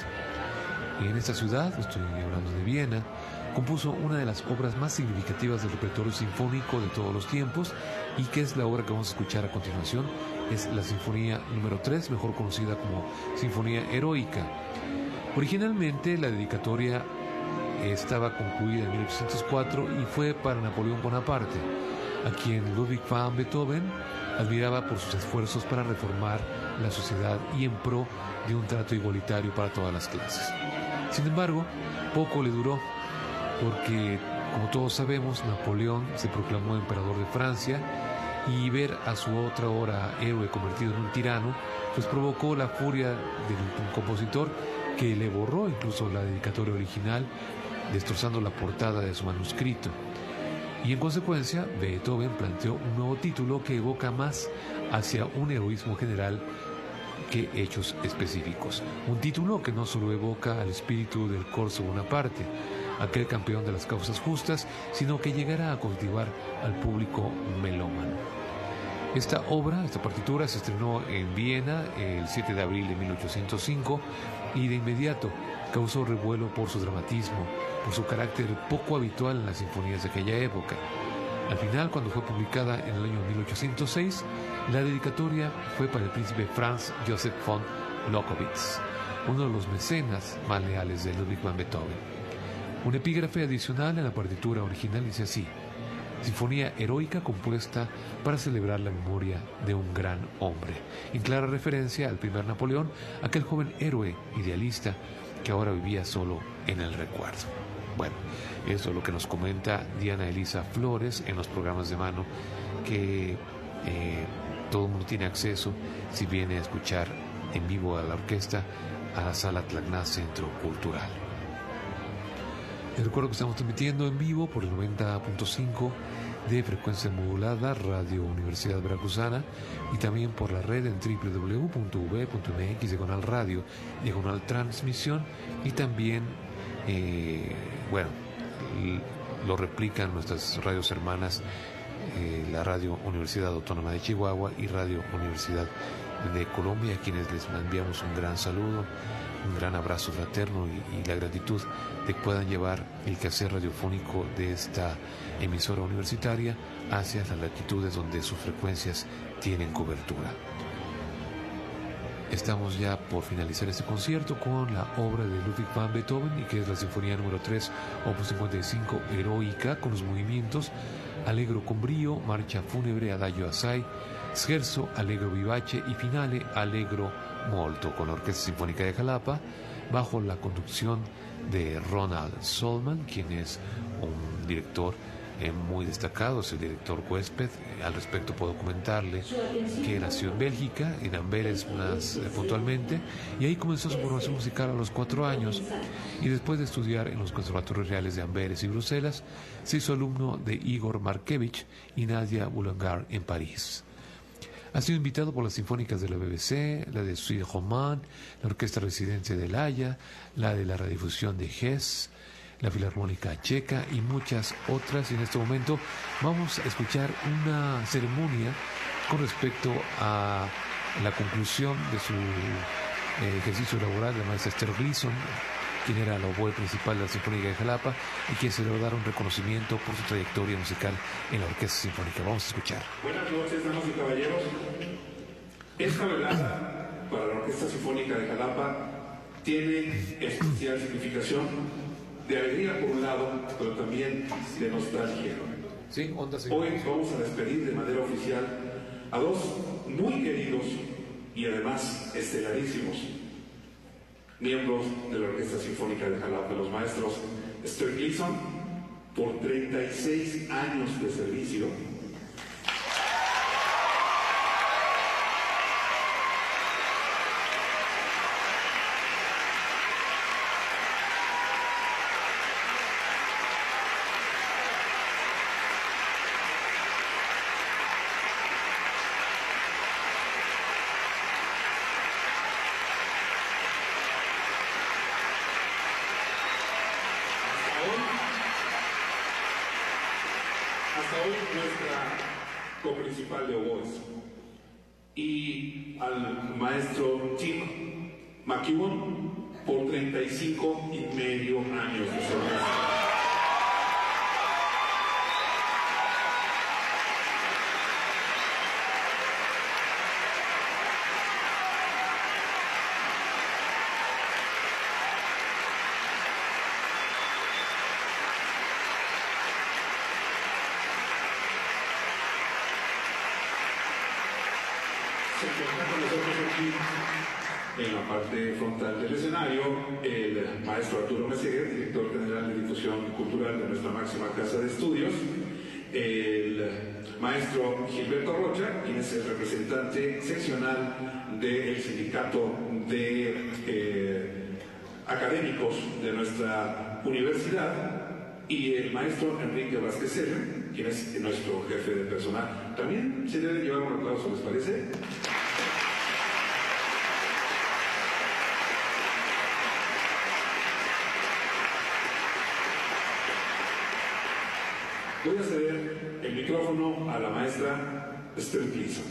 Y en esta ciudad, estoy hablando de Viena, compuso una de las obras más significativas del repertorio sinfónico de todos los tiempos, y que es la obra que vamos a escuchar a continuación. Es la Sinfonía número tres, mejor conocida como Sinfonía Heroica. Originalmente la dedicatoria estaba concluida en mil ochocientos cuatro y fue para Napoleón Bonaparte, a quien Ludwig van Beethoven admiraba por sus esfuerzos para reformar la sociedad y en pro de un trato igualitario para todas las clases. Sin embargo, poco le duró, porque, como todos sabemos, Napoleón se proclamó emperador de Francia, y ver a su otra hora héroe convertido en un tirano pues provocó la furia del compositor, que le borró incluso la dedicatoria original, destrozando la portada de su manuscrito. Y en consecuencia, Beethoven planteó un nuevo título que evoca más hacia un heroísmo general que hechos específicos. Un título que no solo evoca al espíritu del Corso Bonaparte, aquel campeón de las causas justas, sino que llegará a cautivar al público melómano. Esta obra, esta partitura, se estrenó en Viena el siete de abril de mil ochocientos cinco y de inmediato causó revuelo por su dramatismo, por su carácter poco habitual en las sinfonías de aquella época. Al final, cuando fue publicada en el año mil ochocientos seis, la dedicatoria fue para el príncipe Franz Joseph von Lobkowitz, uno de los mecenas más leales de Ludwig van Beethoven. Un epígrafe adicional en la partitura original dice así: Sinfonía heroica compuesta para celebrar la memoria de un gran hombre, en clara referencia al primer Napoleón, aquel joven héroe idealista que ahora vivía solo en el recuerdo. Bueno, eso es lo que nos comenta Diana Elisa Flores en los programas de mano, que eh, todo el mundo tiene acceso si viene a escuchar en vivo a la orquesta a la Sala Tlacná Centro Cultural. Les recuerdo que estamos transmitiendo en vivo por el noventa punto cinco de frecuencia modulada Radio Universidad Veracruzana, y también por la red en doble u doble u doble u punto u b punto m x diagonal radio diagonal transmisión, y también eh, bueno, lo replican nuestras radios hermanas, eh, la Radio Universidad Autónoma de Chihuahua y Radio Universidad de Colombia, a quienes les enviamos un gran saludo, un gran abrazo fraterno y, y la gratitud de que puedan llevar el quehacer radiofónico de esta emisora universitaria hacia las latitudes donde sus frecuencias tienen cobertura. Estamos ya por finalizar este concierto con la obra de Ludwig van Beethoven, y que es la Sinfonía número tres, opus cincuenta y cinco, Heroica, con los movimientos Allegro con brío, Marcha fúnebre, Adagio assai, Scherzo, Allegro vivace y Finale, Allegro molto, con la Orquesta Sinfónica de Jalapa, bajo la conducción de Ronald Solman, quien es un director eh, muy destacado, es el director huésped. Eh, al respecto puedo comentarle que nació en Bélgica, en Amberes más eh, puntualmente, y ahí comenzó su formación musical a los cuatro años, y después de estudiar en los conservatorios reales de Amberes y Bruselas, se hizo alumno de Igor Markevich y Nadia Boulanger en París. Ha sido invitado por las sinfónicas de la B B C, la de Suisse Romand, la Orquesta Residente de La Haya, la de la Radiodifusión de Hesse, la Filarmónica Checa y muchas otras. Y en este momento vamos a escuchar una ceremonia con respecto a la conclusión de su eh, ejercicio laboral, la maestra Esther Gleason, quien era la oboe principal de la Sinfónica de Jalapa y quien se le va a dar un reconocimiento por su trayectoria musical en la Orquesta Sinfónica. Vamos a escuchar. Buenas noches, damas y caballeros. Esta velada para la Orquesta Sinfónica de Jalapa tiene especial significación de alegría por un lado, pero también de nostalgia. Sí, onda, sí. Hoy vamos a despedir de manera oficial a dos muy queridos y además estelarísimos miembros de la Orquesta Sinfónica de Jalapa, los maestros Esther Gleason, por treinta y seis años de servicio, coprincipal de oboes, y al maestro Tim McEwan por treinta y cinco y medio años de servicio. En la parte frontal del escenario, el maestro Arturo Meseguer, director general de difusión cultural de nuestra máxima casa de estudios, el maestro Gilberto Rocha, quien es el representante seccional del sindicato de eh, académicos de nuestra universidad, y el maestro Enrique Vázquez Serra, quien es nuestro jefe de personal. También se debe llevar un aplauso, ¿les parece? Voy a ceder el micrófono a la maestra Esther Gleason.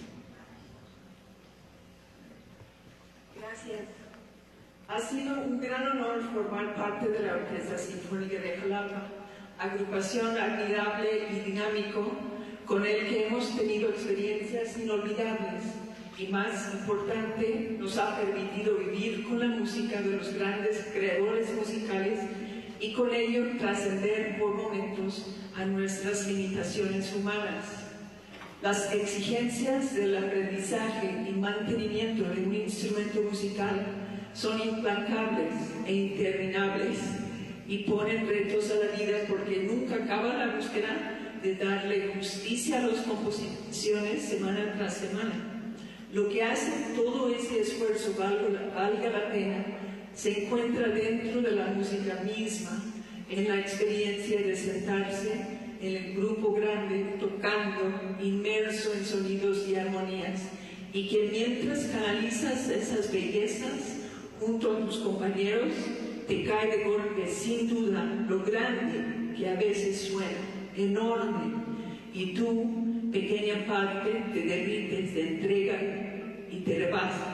Gracias. Ha sido un gran honor formar parte de la Orquesta Sinfónica de Jalapa, agrupación admirable y dinámico con el que hemos tenido experiencias inolvidables y, más importante, nos ha permitido vivir con la música de los grandes creadores musicales y con ello trascender por momentos a nuestras limitaciones humanas. Las exigencias del aprendizaje y mantenimiento de un instrumento musical son implacables e interminables, y ponen retos a la vida porque nunca acaba la búsqueda de darle justicia a las composiciones semana tras semana. Lo que hace todo ese esfuerzo valga, valga la pena se encuentra dentro de la música misma, en la experiencia de sentarse en el grupo grande, tocando, inmerso en sonidos y armonías, y que mientras canalizas esas bellezas junto a tus compañeros, te cae de golpe, sin duda, lo grande que a veces suena, enorme, y tú, pequeña parte, te derrites de entrega y te rebasa.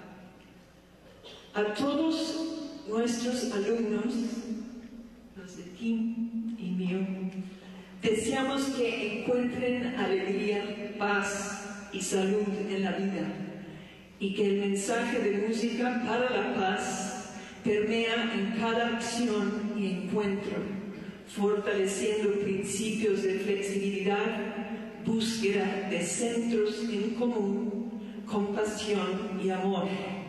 A todos nuestros alumnos, los de Tim y mío, deseamos que encuentren alegría, paz y salud en la vida, y que el mensaje de música para la paz permea en cada acción y encuentro, fortaleciendo principios de flexibilidad, búsqueda de centros en común, compasión y amor.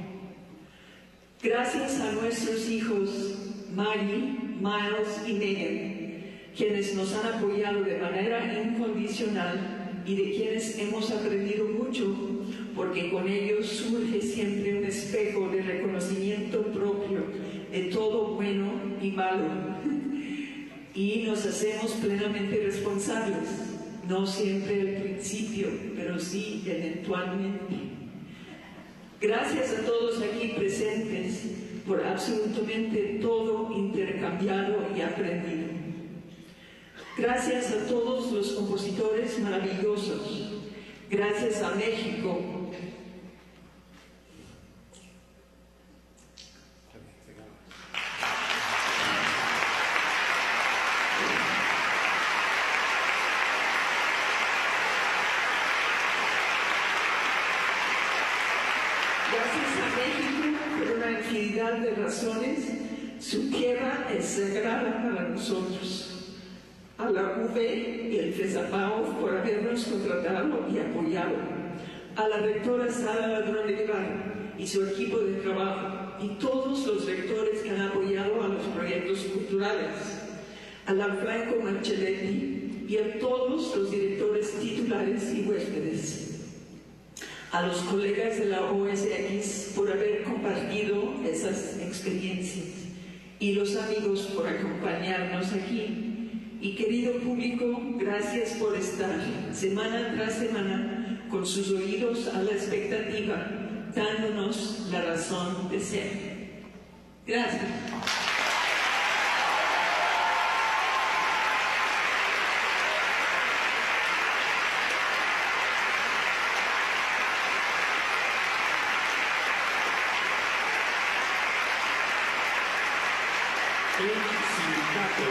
Gracias a nuestros hijos Maggie, Miles y Megan, quienes nos han apoyado de manera incondicional y de quienes hemos aprendido mucho, porque con ellos surge siempre un espejo de reconocimiento propio de todo bueno y malo, y nos hacemos plenamente responsables, no siempre al principio, pero sí eventualmente. Gracias a todos aquí presentes por absolutamente todo intercambiado y aprendido. Gracias a todos los compositores maravillosos. Gracias a México. De razones, su tierra es sagrada para nosotros. A la U V y el FESAPAO por habernos contratado y apoyado. A la rectora Sara Ladrón de Guevara y su equipo de trabajo, y todos los rectores que han apoyado a los proyectos culturales. A la Franco Marcelletti y a todos los directores titulares y huéspedes. A los colegas de la O S X por haber compartido esas experiencias, y los amigos por acompañarnos aquí. Y querido público, gracias por estar semana tras semana con sus oídos a la expectativa, dándonos la razón de ser. Gracias. El sindicato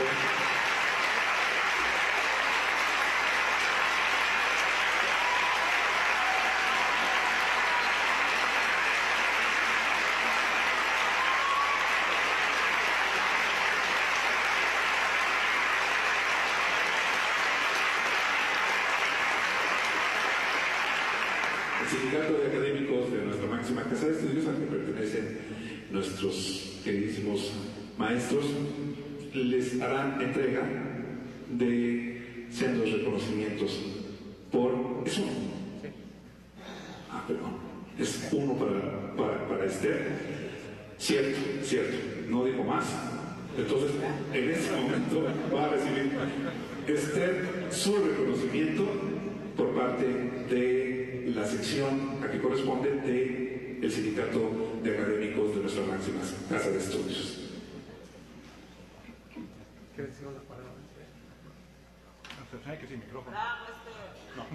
el sindicato de académicos de nuestra máxima casa de estudios, al que pertenecen nuestros queridísimos maestros, les harán entrega de sendos reconocimientos por... ¿Es uno? Ah, perdón. Es uno para, para, para Esther. Cierto, cierto. No digo más. Entonces, en este momento va a recibir Esther su reconocimiento por parte de la sección a que corresponde de el sindicato de académicos de nuestra máxima casa de estudios. ¿Quieres decir una palabra? No, que sin micrófono. No.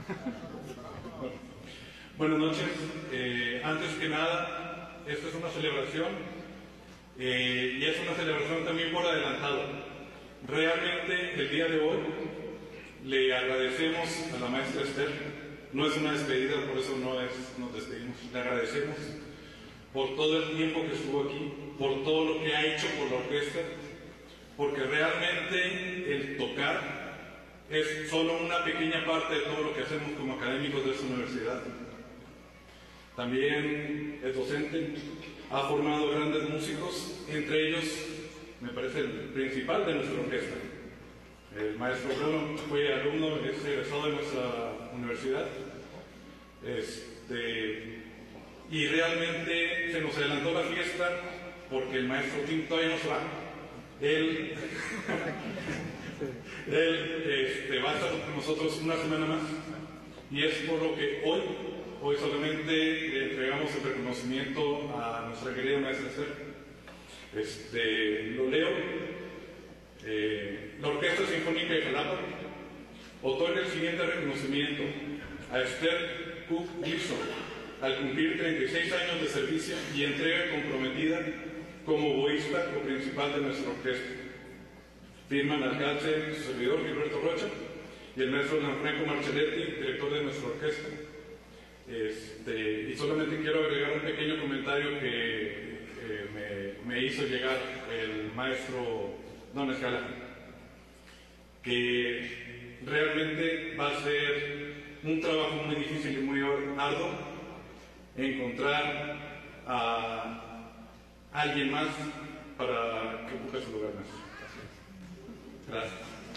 Buenas noches. Eh, antes que nada, esto es una celebración eh, y es una celebración también por adelantado. Realmente el día de hoy le agradecemos a la maestra Esther. No es una despedida, por eso no es, nos despedimos. Le agradecemos por todo el tiempo que estuvo aquí, por todo lo que ha hecho por la orquesta, porque realmente el tocar es solo una pequeña parte de todo lo que hacemos como académicos de esta universidad. También es docente, ha formado grandes músicos, entre ellos me parece el principal de nuestra orquesta. El maestro Bruno fue alumno, es egresado de nuestra universidad, este, y realmente se nos adelantó la fiesta porque el maestro Tim todavía no se va. Él, él este, va a estar con nosotros una semana más, y es por lo que hoy, hoy solamente le entregamos el reconocimiento a nuestra querida maestra Esther. Este, lo leo. Eh, la Orquesta Sinfónica de Jalapa otorga el siguiente reconocimiento a Esther Cook Gleason al cumplir treinta y seis años de servicio y entrega comprometida como oboísta o principal de nuestra orquesta. Firman alcance su servidor Gilberto Rocha y el maestro Gianfranco Marcelletti, director de nuestra orquesta. Este, y solamente quiero agregar un pequeño comentario que eh, me, me hizo llegar el maestro Don Escala, que realmente va a ser un trabajo muy difícil y muy arduo encontrar a alguien más para que ocupe su lugar más. Gracias.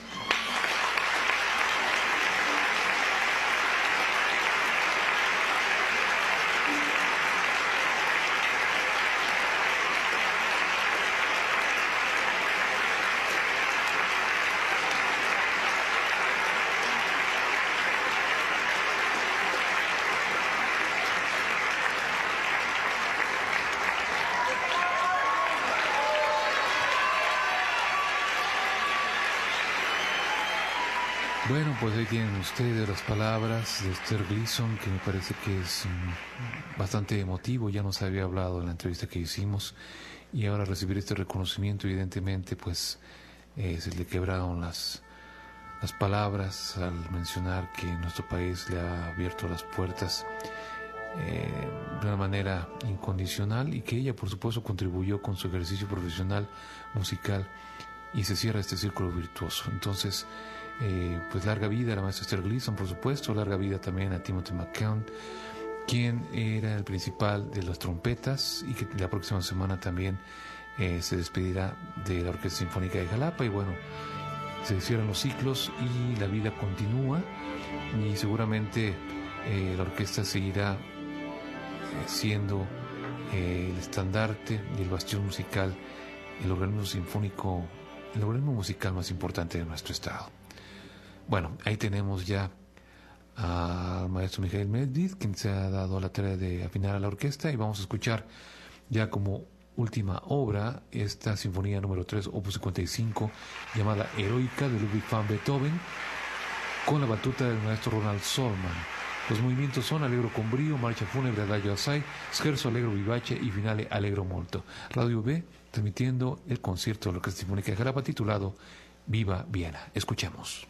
Bueno, pues ahí tienen ustedes las palabras de Esther Gleason, que me parece que es um, bastante emotivo. Ya nos había hablado en la entrevista que hicimos, y ahora recibir este reconocimiento, evidentemente, pues eh, se le quebraron las, las palabras al mencionar que nuestro país le ha abierto las puertas eh, de una manera incondicional, y que ella, por supuesto, contribuyó con su ejercicio profesional musical, y se cierra este círculo virtuoso. Entonces, Eh, pues larga vida a la maestra Esther Gleason, por supuesto, larga vida también a Timothy McKeown, quien era el principal de las trompetas, y que la próxima semana también eh, se despedirá de la Orquesta Sinfónica de Jalapa. Y bueno, se cierran los ciclos y la vida continúa, y seguramente eh, la orquesta seguirá eh, siendo eh, el estandarte y el bastión musical, el organismo sinfónico, el organismo musical más importante de nuestro estado. Bueno, ahí tenemos ya al maestro Mijail Medved, quien se ha dado la tarea de afinar a la orquesta, y vamos a escuchar ya como última obra esta sinfonía número tres, opus cincuenta y cinco, llamada Heroica, de Ludwig van Beethoven, con la batuta del maestro Ronald Solman. Los movimientos son Allegro con brío, Marcha fúnebre Adagio assai, Scherzo allegro vivace y Finale allegro molto. Radio B transmitiendo el concierto de la Orquesta Sinfónica de Jalapa titulado Viva Viena. Escuchemos.